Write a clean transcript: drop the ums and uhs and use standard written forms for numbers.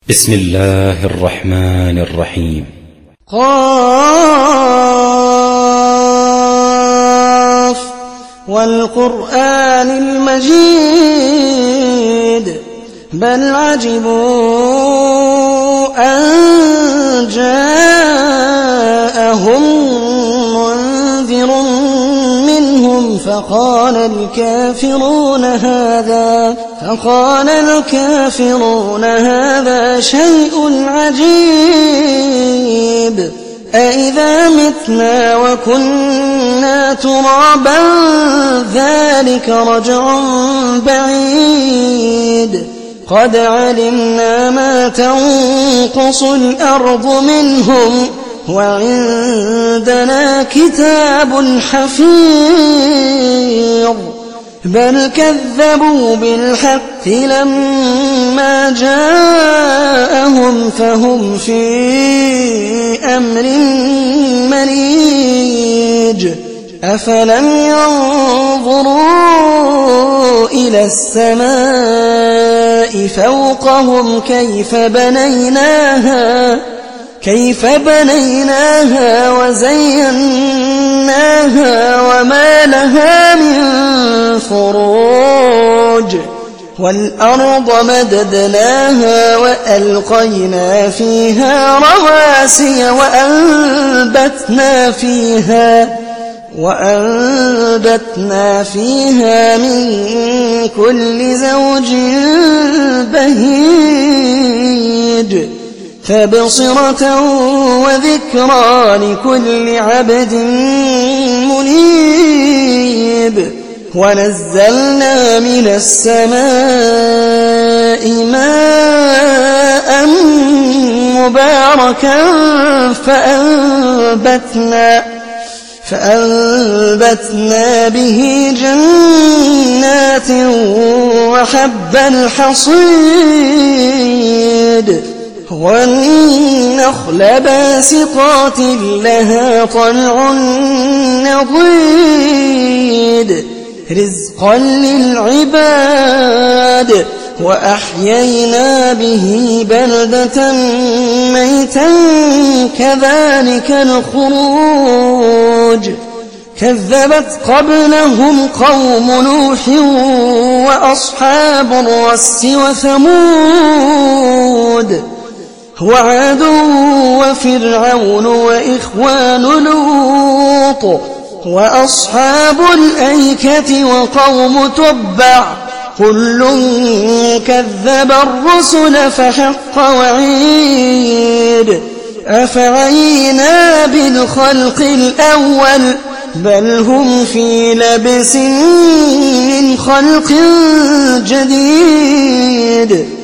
بسم الله الرحمن الرحيم. قاف والقرآن المجيد بل عجبوا أن جاءهم منذر منهم فقال الكافرون هذا شيء عجيب أإذا متنا وكنا ترابا ذلك رجع بعيد قد علمنا ما تنقص الأرض منهم وعندنا كتاب حفيظ بل كذبوا بالحق لما جاءهم فهم في أمر مريج أفلم ينظروا إلى السماء فوقهم كيف بنيناها وزيناها وما لها من فروج والأرض مددناها وألقينا فيها رواسي وأنبتنا فيها من كل زوج بهيج تبصرة وذكرى لكل عبد منيب ونزلنا من السماء ماء مباركا فأنبتنا به جنات وحب الحصيد والنخل باسقات لها طلع نضيد رزقا للعباد وأحيينا به بلدة ميتا كذلك الخروج كذبت قبلهم قوم نوح وأصحاب الرس وثمود وعاد وفرعون وإخوان لوط وأصحاب الأيكة وقوم تبع كل كذب الرسل فحق وعيد أفعينا بالخلق الأول بل هم في لبس من خلق جديد